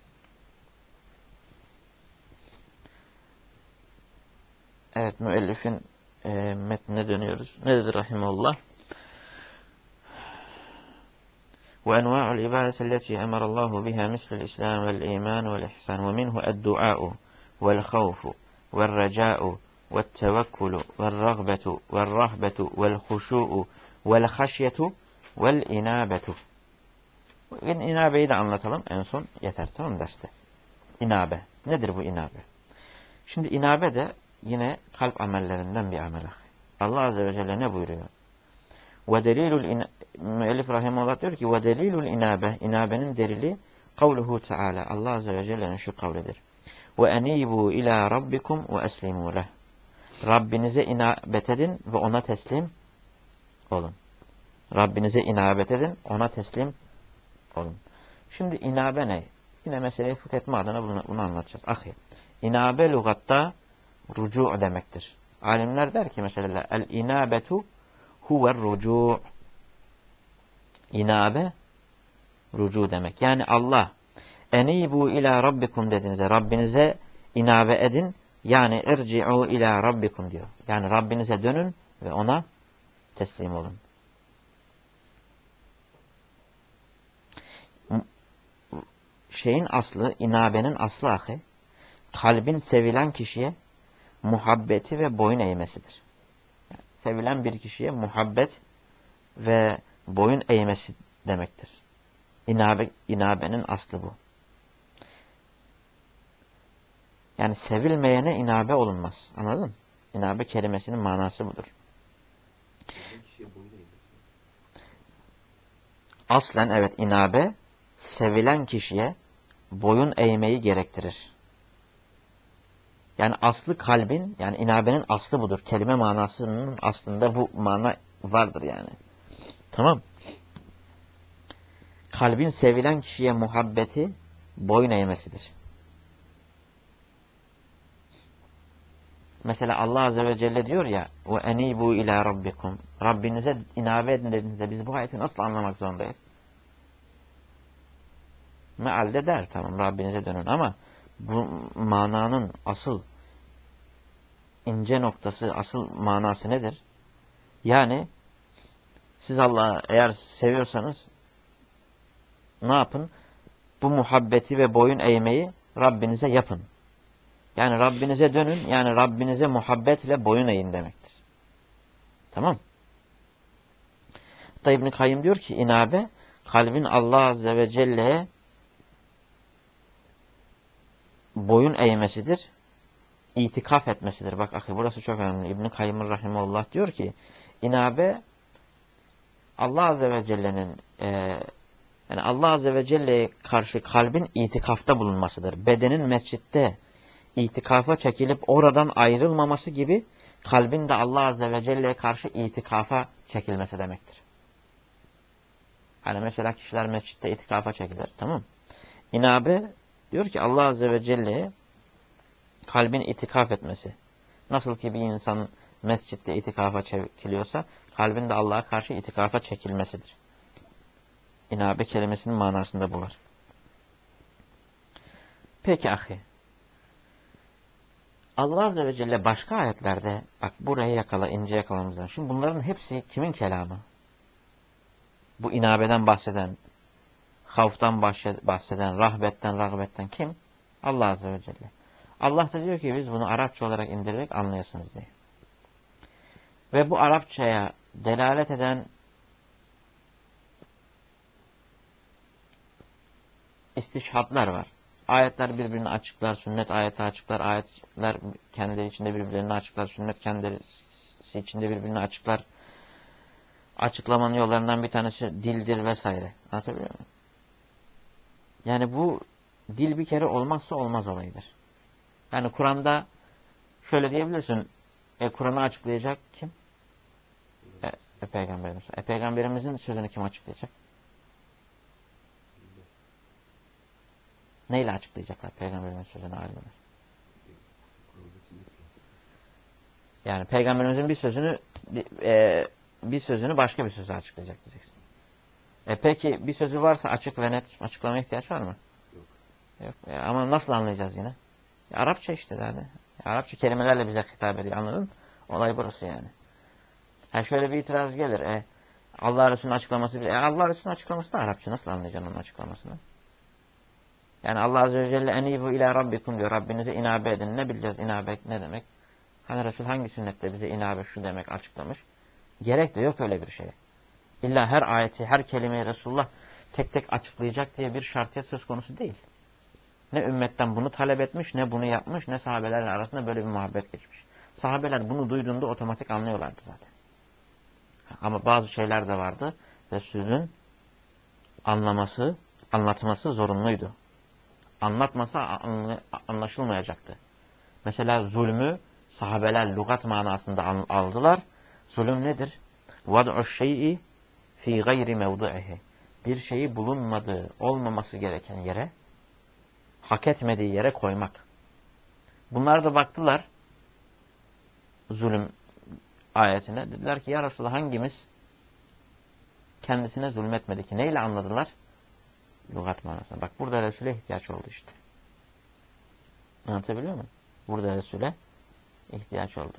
Evet, müellifin e, metnine dönüyoruz. Ne dedi rahimahullah? وأنواع العبادة التي أمر الله بها مثل الإسلام والإيمان والإحسان ومنه الدعاء والخوف والرجاء والتوكل والرغبة والرهبة والخشوع والخشية والإنابة. İnabeyi de anlatalım en son yeter, tamam derste. İnabe. Nedir bu inabe? Şimdi inabe de yine kalp amellerinden bir amel. Allah Azze ve Celle ne buyuruyor? Ve delilul müellif rahimehullah diyor ki ve delilul inabe, inabenin delili kavluhu Teala, Allah Azze ve Celle'nin şu kavlidir. Ve enibu ila rabbikum ve eslimu leh. Rabbinize inabet edin ve ona teslim olun. Rabbinize inabet edin, ona teslim olun. Şimdi inabe ne? Yine meseleyi fıkhetme adına bunu, bunu anlatacağız. Ahi, inabe lügatta rucu' demektir. Alimler der ki mesela el-inabetu huver rucu'. İnabe rucu demek. Yani Allah enibu ila rabbikum dediğinizde Rabbinize inabe edin. Yani irci'u ila rabbikum diyor. Yani Rabbinize dönün ve ona teslim olun. Şeyin aslı, inabenin aslı ahi, kalbin sevilen kişiye muhabbeti ve boyun eğmesidir. Yani sevilen bir kişiye muhabbet ve boyun eğmesi demektir. İnabe, inabenin aslı bu. Yani sevilmeyene inabe olunmaz. Anladın mı? İnabe kelimesinin manası budur. Aslen evet inabe sevilen kişiye boyun eğmeyi gerektirir. Yani aslı kalbin, yani inabenin aslı budur. Kelime manasının aslında bu mana vardır yani. Tamam. Kalbin sevilen kişiye muhabbeti boyun eğmesidir. Mesela Allah Azze ve Celle diyor ya ve enibu ila rabbikum. Rabbinize inabe edin dediğinizde biz bu ayeti nasıl anlamak zorundayız? Mealde der tamam Rabbinize dönün ama bu mananın asıl ince noktası, asıl manası nedir? Yani siz Allah'ı eğer seviyorsanız ne yapın? Bu muhabbeti ve boyun eğmeyi Rabbinize yapın. Yani Rabbinize dönün, yani Rabbinize muhabbetle boyun eğin demektir. Tamam. Hatta İbn-i Kayyım diyor ki inabe, kalbin Allah Azze ve Celle'ye boyun eğmesidir, itikaf etmesidir. Bak ahi burası çok önemli. İbn-i Kayyım rahimehullah diyor ki inabe Allah Azze ve Celle'nin e, yani Allah Azze ve Celle'ye karşı kalbin itikafta bulunmasıdır. Bedenin mescitte itikafa çekilip oradan ayrılmaması gibi kalbin de Allah Azze ve Celle'ye karşı itikafa çekilmesi demektir. Hani mesela kişiler mescitte itikafa çekilir. Tamam. İnabe diyor ki Allah Azze ve Celle'ye kalbin itikaf etmesi. Nasıl ki bir insan mescitte itikafa çekiliyorsa kalbin de Allah'a karşı itikafa çekilmesidir. İnabe kelimesinin manasında bu var. Peki ahi. Allah Azze ve Celle başka ayetlerde bak burayı yakala, ince yakalamamızdan. Şimdi bunların hepsi kimin kelamı? Bu inabeden bahseden, havftan bahseden, rahbetten, rağbetten kim? Allah Azze ve Celle. Allah da diyor ki biz bunu Arapça olarak indirerek anlayasınız diye. Ve bu Arapçaya delalet eden istişhadlar var. Ayetler birbirini açıklar, sünnet ayeti açıklar, ayetler kendileri içinde birbirlerini açıklar, sünnet kendisi içinde birbirini açıklar. Açıklamanın yollarından bir tanesi dildir vesaire. Anlatabiliyor muyum? Yani bu dil bir kere olmazsa olmaz olayıdır. Yani Kur'an'da şöyle diyebilirsin. E, Kur'an'ı açıklayacak kim? E, e, Peygamberimiz. E, Peygamberimizin sözünü kim açıklayacak? Neyle açıklayacaklar Peygamberimizin sözünü alimler? Yani Peygamberimizin bir sözünü e, bir sözünü başka bir sözle açıklayacak diyeceksin. E peki bir sözü varsa açık ve net açıklamaya ihtiyaç var mı? Yok. Yok. E, ama nasıl anlayacağız yine? E, Arapça işte yani. E, Arapça kelimelerle bize hitap ediyor, anladın? Olay burası yani. Ha şöyle bir itiraz gelir. E, Allah Resulü'nün açıklaması, e, Allah Resulü'nün açıklaması da Arapça. Nasıl anlayacaksın onun açıklamasını? Yani Allah Azze ve Celle enibu ila rabbikum diyor. Rabbinize inabe edin. Ne bileceğiz inabe ne demek? Hani Resul hangi sünnette bize inabe şu demek açıklamış? Gerek de yok öyle bir şeye. İlla her ayeti, her kelimeyi Resulullah tek tek açıklayacak diye bir şartiyet söz konusu değil. Ne ümmetten bunu talep etmiş, ne bunu yapmış, ne sahabelerle arasında böyle bir muhabbet geçmiş. Sahabeler bunu duyduğunda otomatik anlıyorlardı zaten. Ama bazı şeyler de vardı. Resulün anlaması, anlatması zorunluydu. Anlatması anlaşılmayacaktı. Mesela zulmü sahabeler lügat manasında aldılar. Zulüm nedir? Vad'u şey'i fi gayri mevdi'ihi. Bir şeyi bulunmadığı, olmaması gereken yere, hak etmediği yere koymak. Bunlar da baktılar zulüm ayetine. Dediler ki ya Resulallah hangimiz kendisine zulmetmedi ki? Neyle anladılar? Lügat manasında. Bak burada Resul'e ihtiyaç oldu işte. Anlatabiliyor muyum? Burada Resul'e ihtiyaç oldu.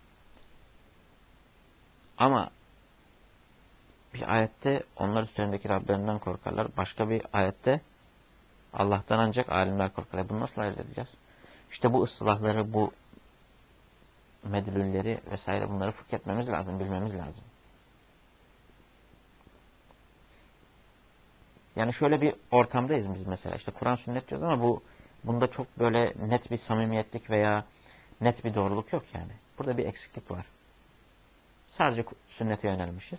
Ama bir ayette onlar üzerindeki Rablerinden korkarlar. Başka bir ayette Allah'tan ancak alimler korkarlar. Bunu nasıl ayırt edeceğiz? İşte bu ıslahları, bu medlülleri vesaire bunları fıkh etmemiz lazım, bilmemiz lazım. Yani şöyle bir ortamdayız biz mesela. İşte Kur'an sünnet diyoruz ama bu bunda çok böyle net bir samimiyetlik veya net bir doğruluk yok yani. Burada bir eksiklik var. Sadece sünnete yönelmişiz.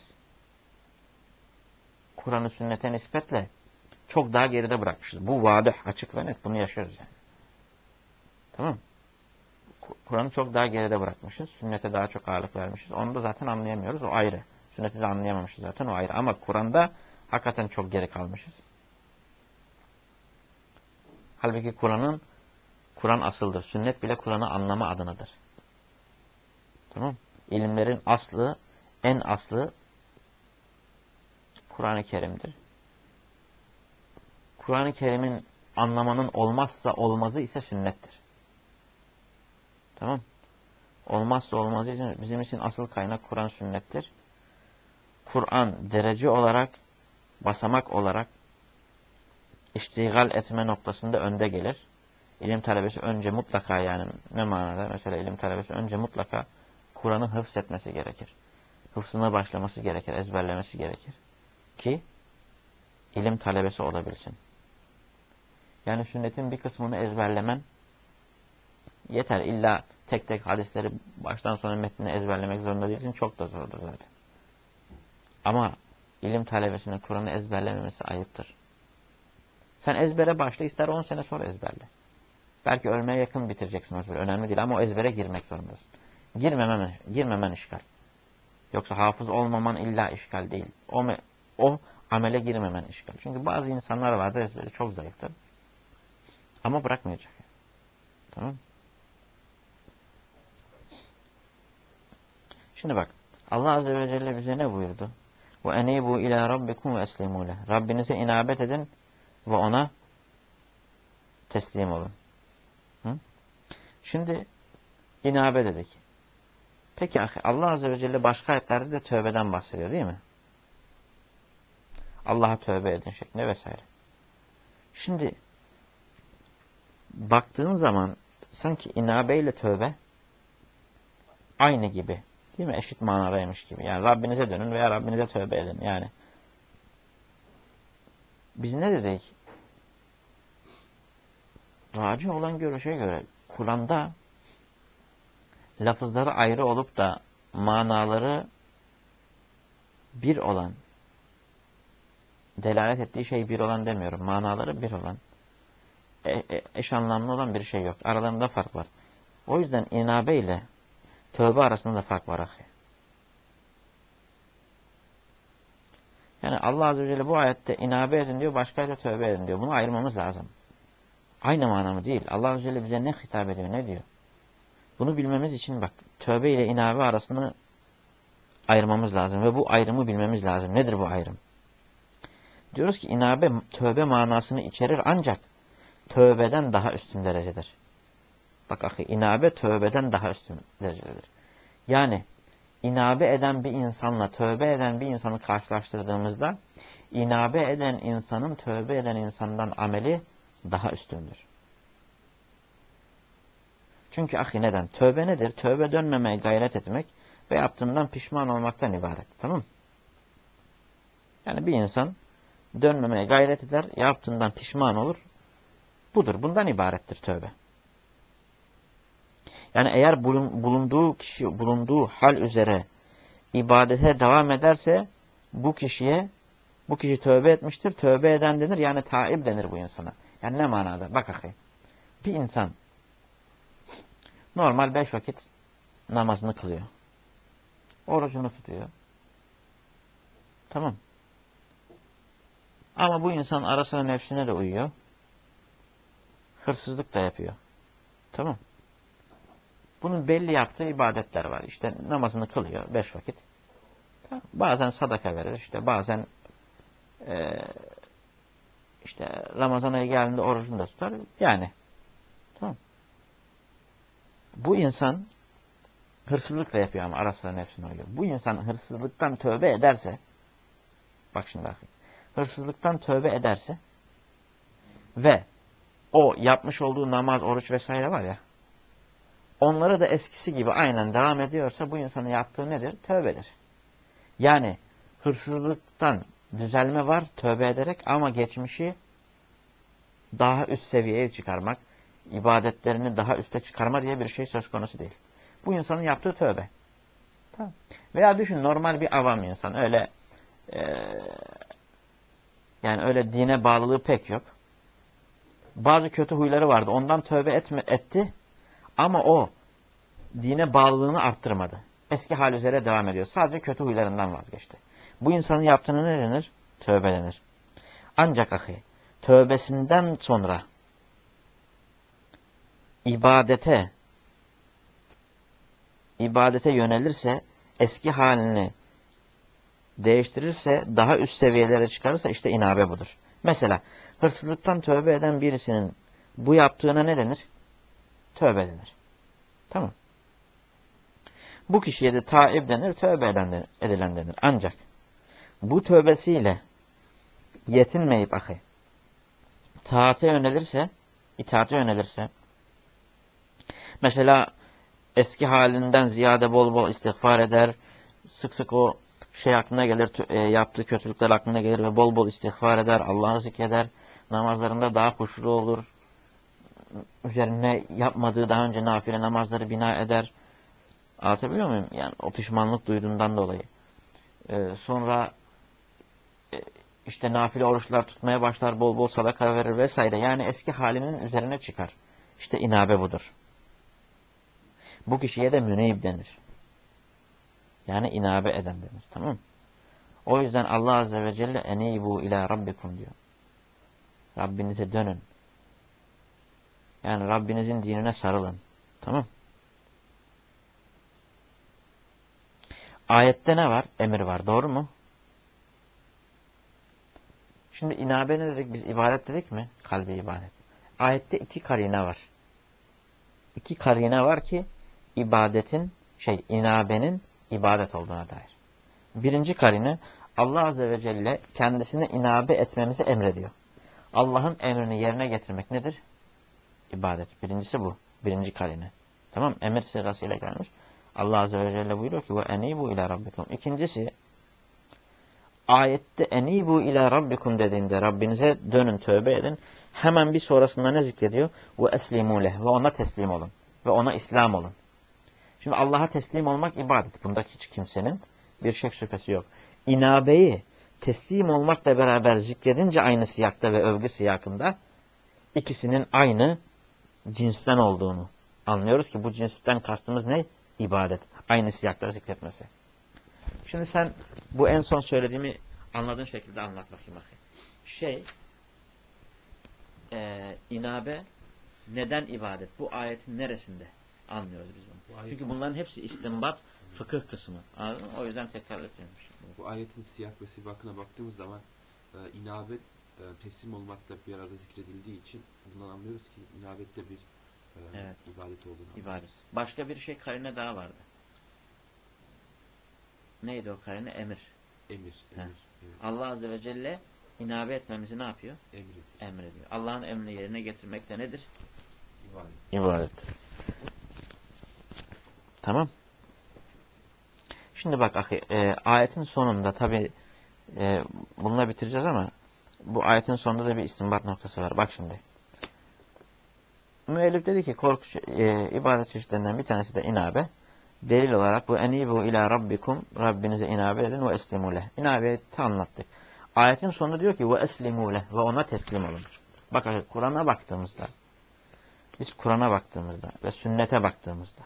Kur'an'ı sünnete nispetle çok daha geride bırakmışız. Bu vadih, açık ve net. Bunu yaşıyoruz yani. Tamam. Kur'an'ı çok daha geride bırakmışız. Sünnete daha çok ağırlık vermişiz. Onu da zaten anlayamıyoruz. O ayrı. Sünneti de anlayamamışız zaten. O ayrı. Ama Kur'an'da hakikaten çok geri kalmışız. Halbuki Kur'an'ın Kur'an asıldır. Sünnet bile Kur'an'ı anlama adınadır. Tamam. İlimlerin aslı, en aslı Kur'an-ı Kerim'dir. Kur'an-ı Kerim'in anlamanın olmazsa olmazı ise sünnettir. Tamam. Olmazsa olmazı için bizim için asıl kaynak Kur'an sünnettir. Kur'an derece olarak, basamak olarak iştigal etme noktasında önde gelir. İlim talebesi önce mutlaka yani ne manada? Mesela ilim talebesi önce mutlaka Kur'an'ı hıfz etmesi gerekir. Hıfzına başlaması gerekir, ezberlemesi gerekir. Ki ilim talebesi olabilsin. Yani sünnetin bir kısmını ezberlemen yeter. İlla tek tek hadisleri baştan sona metnini ezberlemek zorunda değilsin. Çok da zordur zaten. Ama ilim talebesinin Kur'an'ı ezberlememesi ayıptır. Sen ezbere başla, ister on sene sonra ezberle. Belki ölmeye yakın bitireceksin o ezberi. Önemli değil ama o ezbere girmek zorundasın. Girmemen, girmemen işgal. Yoksa hafız olmaman illa işgal değil. O, o amele girmemen işgal. Çünkü bazı insanlar vardır ezberi çok zayıftır. Ama bırakmayacak. Tamam. Şimdi bak. Allah Azze ve Celle bize ne buyurdu? وَاَنِيبُوا اِلَى رَبِّكُمْ وَاَسْلِمُوا لَهُ Rabbinize inabet edin ve ona teslim olun. Hı? Şimdi inabe dedik. Peki Allah Azze ve Celle başka ayetlerde de tövbeden bahsediyor değil mi? Allah'a tövbe edin şeklinde vesaire. Şimdi baktığın zaman sanki inabe ile tövbe aynı gibi. Değil mi? Eşit manadaymış gibi. Yani Rabbinize dönün veya Rabbinize tövbe edin. Yani biz ne dedik? Raci olan görüşe göre Kur'an'da lafızları ayrı olup da manaları bir olan, delalet ettiği şey bir olan demiyorum. Manaları bir olan, e, e, eş anlamlı olan bir şey yok. Aralarında fark var. O yüzden inabe ile tövbe arasında da fark var. Yani Allah Azze ve Celle bu ayette inabe edin diyor, başka ayette tövbe edin diyor. Bunu ayırmamız lazım. Aynı mana mı? Değil. Allah Azze ve Celle bize ne hitap ediyor, ne diyor? Bunu bilmemiz için bak, tövbe ile inabe arasını ayırmamız lazım ve bu ayrımı bilmemiz lazım. Nedir bu ayrım? Diyoruz ki inabe tövbe manasını içerir ancak tövbeden daha üstün derecedir. Bak ahi, inabe tövbeden daha üstün derecedir. Yani inabe eden bir insanla tövbe eden bir insanı karşılaştırdığımızda inabe eden insanın tövbe eden insandan ameli daha üstündür. Çünkü ahi neden? Tövbe nedir? Tövbe dönmemeye gayret etmek ve yaptığından pişman olmaktan ibaret. Tamam mı? Yani bir insan dönmemeye gayret eder, yaptığından pişman olur. Budur. Bundan ibarettir tövbe. Yani eğer bulunduğu kişi, bulunduğu hal üzere ibadete devam ederse bu kişiye, bu kişi tövbe etmiştir. Tövbe eden denir. Yani taib denir bu insana. Yani ne manada? Bak akı. Bir insan normal beş vakit namazını kılıyor. Orucunu tutuyor. Tamam. Ama bu insan arasına nefsine de uyuyor. Hırsızlık da yapıyor. Tamam. Bunun belli yaptığı ibadetler var. İşte namazını kılıyor beş vakit. Bazen sadaka verir. İşte bazen e, işte Ramazan ayı geldiğinde orucunu da tutar. Yani. Tamam. Bu insan hırsızlıkla yapıyor ama ara sıra nefsine uyuyor. Bu insan hırsızlıktan tövbe ederse, bak şimdi bakın, hırsızlıktan tövbe ederse ve o yapmış olduğu namaz, oruç vesaire var ya, onları da eskisi gibi aynen devam ediyorsa bu insanın yaptığı nedir? Tövbedir. Yani hırsızlıktan düzelme var tövbe ederek ama geçmişi daha üst seviyeye çıkarmak, ibadetlerini daha üste çıkarma diye bir şey söz konusu değil. Bu insanın yaptığı tövbe. Tamam. Veya düşün normal bir avam insan. Öyle e, yani öyle dine bağlılığı pek yok. Bazı kötü huyları vardı. Ondan tövbe etme, etti ama o dine bağlılığını arttırmadı. Eski hal üzere devam ediyor. Sadece kötü huylarından vazgeçti. Bu insanın yaptığını ne denir? Tövbe denir. Ancak ahi, tövbesinden sonra ibadete ibadete yönelirse, eski halini değiştirirse, daha üst seviyelere çıkarırsa işte inabe budur. Mesela hırsızlıktan tövbe eden birisinin bu yaptığına ne denir? Tövbe denir. Tamam. Bu kişiye de taib denir, tövbe eden denir, edilen denir. Ancak bu tövbesiyle yetinmeyip ahi, taate yönelirse, itaate yönelirse, mesela eski halinden ziyade bol bol istiğfar eder, sık sık o şey aklına gelir, e, yaptığı kötülükler aklına gelir ve bol bol istiğfar eder, Allah'ı zikreder, namazlarında daha huşulu olur, üzerine yapmadığı daha önce nafile namazları bina eder. Anlatabiliyor muyum? Yani o pişmanlık duyduğundan dolayı. Ee, sonra e, işte nafile oruçlar tutmaya başlar, bol bol sadaka verir vesaire. Yani eski halinin üzerine çıkar. İşte inabe budur. Bu kişiye de müneyb denir. Yani inabe eden denir. Tamam mı? O yüzden Allah Azze ve Celle enibu ila rabbikum diyor. Rabbinize dönün. Yani Rabbinizin dinine sarılın. Tamam. Ayette ne var? Emir var. Doğru mu? Şimdi inabe ne dedik? Biz ibadet dedik mi? Kalbi ibadet. Ayette iki karine var. İki karine var ki ibadetin, şey inabenin ibadet olduğuna dair. Birinci karine Allah Azze ve Celle kendisine inabe etmemizi emrediyor. Allah'ın emrini yerine getirmek nedir? İbadet. Birincisi bu. Birinci karine. Tamam. Emir sigasıyla gelmiş. Allah Azze ve Celle buyuruyor ki ve enibu ila rabbikum. İkincisi ayette enibu ila rabbikum dediğinde Rabbinize dönün, tövbe edin. Hemen bir sonrasında ne zikrediyor? Ve eslimu leh. Ve ona teslim olun. Ve ona İslam olun. Şimdi Allah'a teslim olmak ibadet. Bunda hiç kimsenin bir şek şüphesi yok. İnabeyi teslim olmakla beraber zikredince aynı siyakta ve övgü siyakında ikisinin aynı cinsten olduğunu anlıyoruz ki bu cinsten kastımız ne? İbadet. Aynı siyakta zikretmesi. Şimdi sen bu en son söylediğimi anladığın şekilde anlat bakayım. bakayım. Şey, e, inabe neden ibadet? Bu ayetin neresinde anlıyoruz biz bunu? Bu ayetin, Çünkü bunların hepsi istinbat, fıkıh kısmı. Anladın mı? O yüzden tekrar ediyorum. bu ayetin siyak ve sibakına baktığımız zaman e, inabet e, teslim olmakta bir arada zikredildiği için bundan anlıyoruz ki inabette bir e, Evet. ibadet olduğunu anlıyoruz. İbadet. Başka bir şey karine daha vardı. Neydi o karine? Emir. Emir. Emir. Evet. Allah Azze ve Celle inabe etmemizi ne yapıyor? Emrediyor. Emrediyor. Allah'ın emrini yerine getirmek de nedir? İbadet. İbadettir. Tamam. Şimdi bak ahi, e, ayetin sonunda tabi e, bununla bitireceğiz ama bu ayetin sonunda da bir istinbat noktası var. Bak şimdi. Müellif dedi ki korku e, ibadet çeşitlerinden bir tanesi de inabe. Delil olarak bu enibu ila rabbikum, Rabbinize inabe edin ve eslimu leh. İnabeti anlattık. Ayetin sonunda diyor ki ve eslimu leh ve ona teslim olun. Bakın Kur'an'a baktığımızda, biz Kur'an'a baktığımızda ve sünnete baktığımızda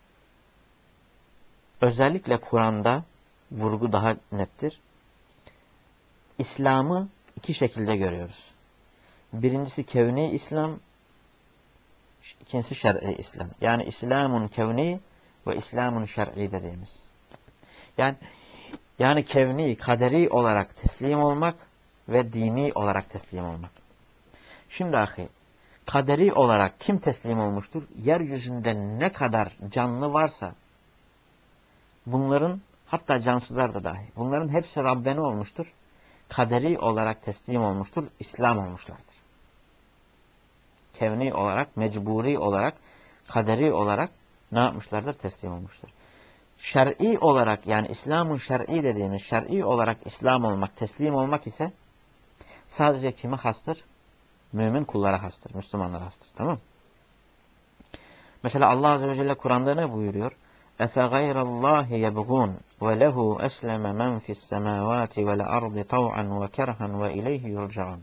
özellikle Kur'an'da vurgu daha nettir. İslam'ı iki şekilde görüyoruz. Birincisi kevni İslam, ikincisi şer'i İslam. Yani İslamun kevni ve İslamun şer'i dediğimiz. Yani yani kevni, kaderi olarak teslim olmak ve dini olarak teslim olmak. Şimdi ahi, kaderi olarak kim teslim olmuştur? Yeryüzünde ne kadar canlı varsa bunların, hatta cansızlar da dahi, bunların hepsi Rabbeni olmuştur. Kaderi olarak teslim olmuştur, İslam olmuşlardır. Kevni olarak, mecburi olarak, kaderi olarak ne yapmışlardır? Teslim olmuştur. Şer'i olarak, yani İslam'ın şer'i dediğimiz şer'i olarak İslam olmak, teslim olmak ise sadece kime hastır? Mümin kullara hastır, Müslümanlara hastır. Tamam mı? Mesela Allah Azze ve Celle Kur'an'da ne buyuruyor? Efe gayrallahi yebğun ve lehu esleme men fis semavati vel ardı tav'an ve kerhan ve ileyhi yurca'un.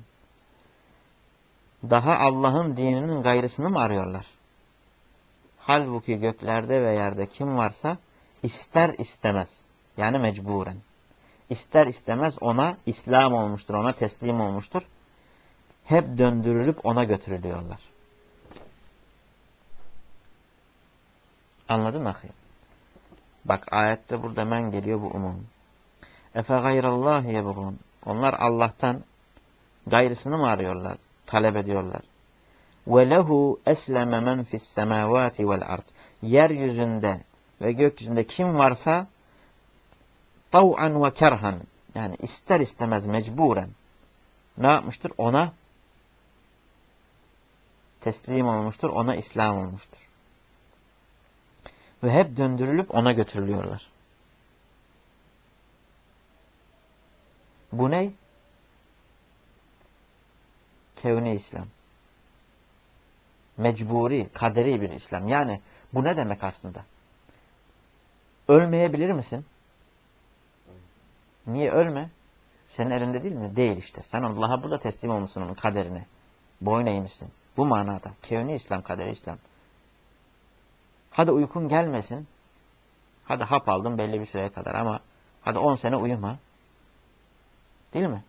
Daha Allah'ın dininin gayrısını mı arıyorlar? Halbuki göklerde ve yerde kim varsa ister istemez, yani mecburen, ister istemez ona İslam olmuştur, ona teslim olmuştur. Hep döndürülüp ona götürülüyorlar. Anladın mı? Bak ayette burada men geliyor bu umum. Efe gayrallahi yebğun. Onlar Allah'tan gayrısını mı arıyorlar? Talep ediyorlar. Ve lehu esleme men fis semavati vel ard. Yeryüzünde ve gökyüzünde kim varsa tav'an ve kerhan, yani ister istemez mecburen ne yapmıştır? Ona teslim olmuştur, ona İslam olmuştur. Ve hep döndürülüp ona götürülüyorlar. Bu ne? Kevni İslam. Mecburi, kaderi bir İslam. Yani bu ne demek aslında? Ölmeyebilir misin? Niye ölme? Senin elinde değil mi? Değil işte. Sen Allah'a burada teslim olmuşsun onun kaderine. Boyun eğmişsin. Bu manada. Kevni İslam, kaderi İslam. Hadi uykun gelmesin. Hadi hap aldın belli bir süreye kadar ama hadi on sene uyuma. Değil mi?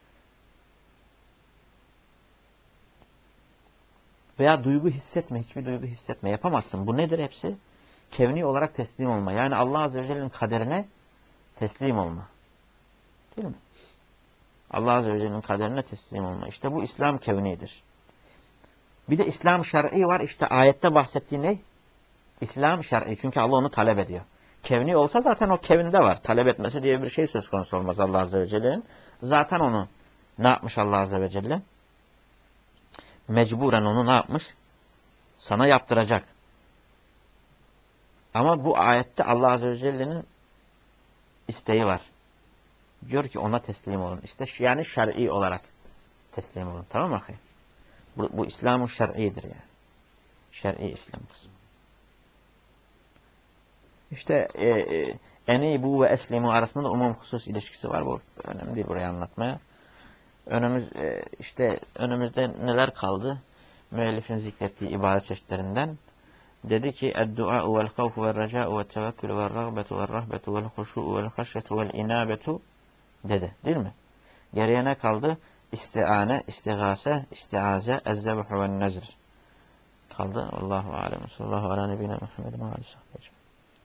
Veya duygu hissetme, hiçbir duygu hissetme. Yapamazsın. Bu nedir hepsi? Kevni olarak teslim olma. Yani Allah Azze ve Celle'nin kaderine teslim olma. Değil mi? Allah Azze ve Celle'nin kaderine teslim olma. İşte bu İslam kevnidir. Bir de İslam şer'i var. İşte ayette bahsettiği ne? İslam şer'i. Çünkü Allah onu talep ediyor. Kevni olsa zaten o kevinde var. Talep etmesi diye bir şey söz konusu olmaz Allah Azze ve Celle'nin. Zaten onu ne yapmış Allah Azze ve Celle? Mecburen onu ne yapmış? Sana yaptıracak. Ama bu ayette Allah Azze ve Celle'nin isteği var. Diyor ki ona teslim olun. İşte yani şer'i olarak teslim olun. Tamam mı? Bu, bu İslam'ın şer'idir yani. Şer'i İslam kısmı. İşte e, e, enibu ve eslimu arasında da umum husus ilişkisi var. Bu önemli değil burayı anlatmaya. Önümüz e, işte önümüzde neler kaldı? Müellifin zikrettiği ibadet çeşitlerinden. Dedi ki ed-du'a vel havfu vel raca'u ve tevekkül vel rağbetu vel rahbetu vel huşu'u vel haşyetu vel inabetu dedi. Değil mi? Geriye ne kaldı? istiane, istigase, istiaze, ezzebhu ve nezr kaldı. Allahu alem. Sallallahu ala nebine Muhammedin ve aleyhi ve sellem.